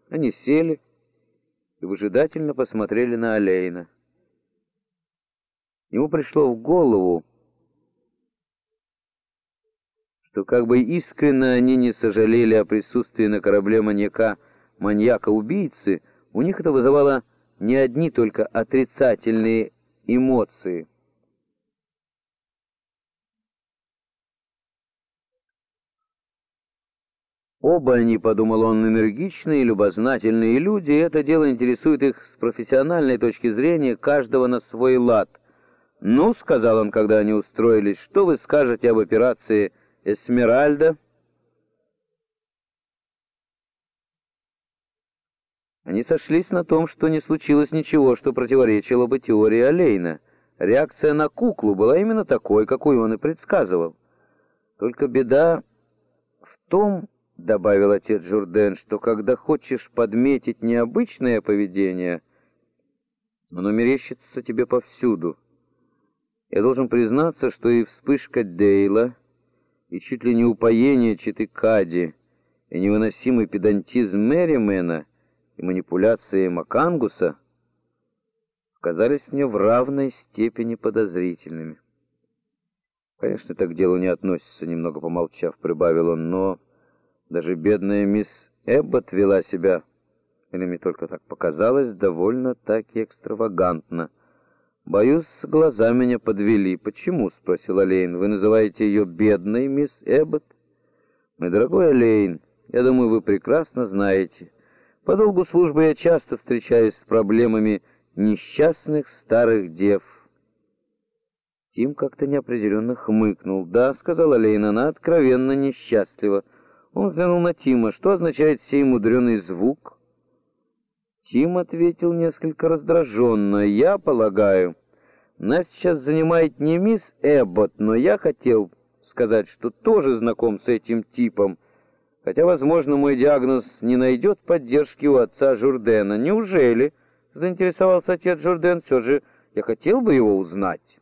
Они сели и выжидательно посмотрели на Олейна. Ему пришло в голову, что как бы искренне они не сожалели о присутствии на корабле маньяка-убийцы, у них это вызывало не одни только отрицательные эмоции. Оба они, подумал он, энергичные, любознательные люди, и это дело интересует их с профессиональной точки зрения, каждого на свой лад. «Ну, — сказал он, когда они устроились, — что вы скажете об операции «Эсмеральда»?» Они сошлись на том, что не случилось ничего, что противоречило бы теории Олейна. Реакция на куклу была именно такой, какую он и предсказывал. Только беда в том, — добавил отец Журден, — что когда хочешь подметить необычное поведение, оно мерещится тебе повсюду. Я должен признаться, что и вспышка Дейла, и чуть ли не упоение читы Кадди, и невыносимый педантизм Мерримена, и манипуляции Макангуса казались мне в равной степени подозрительными. Конечно, так к делу не относится, немного помолчав, прибавил он, но даже бедная мисс Эбботт вела себя, или мне только так показалось, довольно-таки экстравагантно. «Боюсь, глаза меня подвели». «Почему?» — спросил Олейн. «Вы называете ее бедной, мисс Эбботт?» «Мой дорогой Олейн, я думаю, вы прекрасно знаете. По долгу службы я часто встречаюсь с проблемами несчастных старых дев». Тим как-то неопределенно хмыкнул. «Да», — сказал Олейн, — «она откровенно несчастлива». Он взглянул на Тима. «Что означает сей мудреный звук?» Тим ответил несколько раздраженно. «Я полагаю, нас сейчас занимает не мисс Эбботт, но я хотел сказать, что тоже знаком с этим типом, хотя, возможно, мой диагноз не найдет поддержки у отца Журдена». «Неужели?» — заинтересовался отец Журден. «Все же я хотел бы его узнать».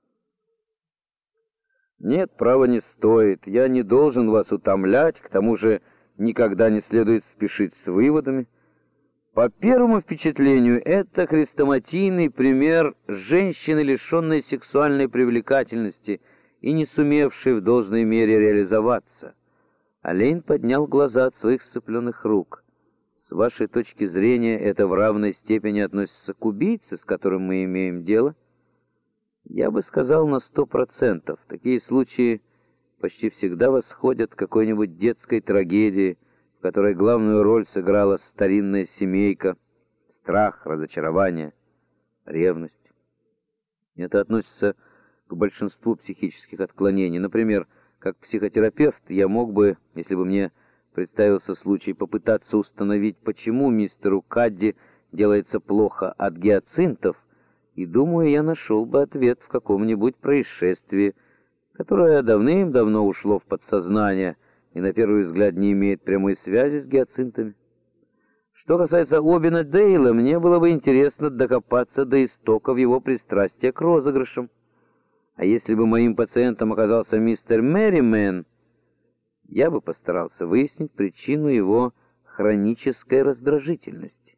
«Нет, право, не стоит. Я не должен вас утомлять, к тому же никогда не следует спешить с выводами. По первому впечатлению, это хрестоматийный пример женщины, лишенной сексуальной привлекательности и не сумевшей в должной мере реализоваться». Олейн поднял глаза от своих сцепленных рук. «С вашей точки зрения, это в равной степени относится к убийце, с которым мы имеем дело?» «Я бы сказал, на 100%. Такие случаи почти всегда восходят к какой-нибудь детской трагедии, в которой главную роль сыграла старинная семейка, страх, разочарование, ревность. Это относится к большинству психических отклонений. Например, как психотерапевт я мог бы, если бы мне представился случай, попытаться установить, почему мистеру Кадди делается плохо от гиацинтов, и, думаю, я нашел бы ответ в каком-нибудь происшествии, которое давным-давно ушло в подсознание и на первый взгляд не имеет прямой связи с гиацинтами. Что касается Обина Дейла, мне было бы интересно докопаться до истоков его пристрастия к розыгрышам. А если бы моим пациентом оказался мистер Мерримен, я бы постарался выяснить причину его хронической раздражительности.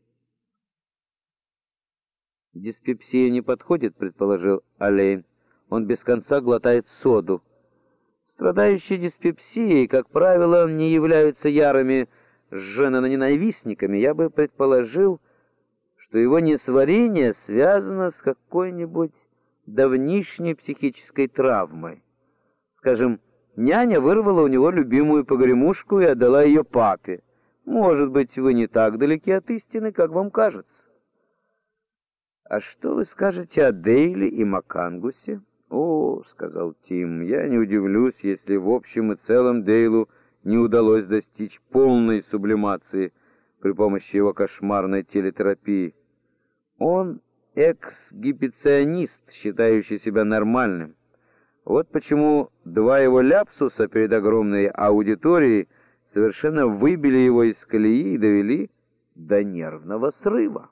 «Диспепсия не подходит», — предположил Олейн. «Он без конца глотает соду». Страдающие диспепсией, как правило, не являются ярыми женоненавистниками. Я бы предположил, что его несварение связано с какой-нибудь давнишней психической травмой. Скажем, няня вырвала у него любимую погремушку и отдала ее папе. Может быть, вы не так далеки от истины, как вам кажется. «А что вы скажете о Дейле и Макангусе?» «О, — сказал Тим, — я не удивлюсь, если в общем и целом Дейлу не удалось достичь полной сублимации при помощи его кошмарной телетерапии. Он эксгибиционист, считающий себя нормальным. Вот почему два его ляпсуса перед огромной аудиторией совершенно выбили его из колеи и довели до нервного срыва».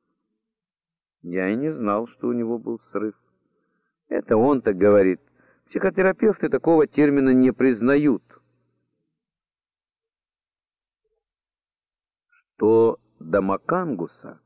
Я и не знал, что у него был срыв. Это он так говорит. Психотерапевты такого термина не признают. то до Макангуса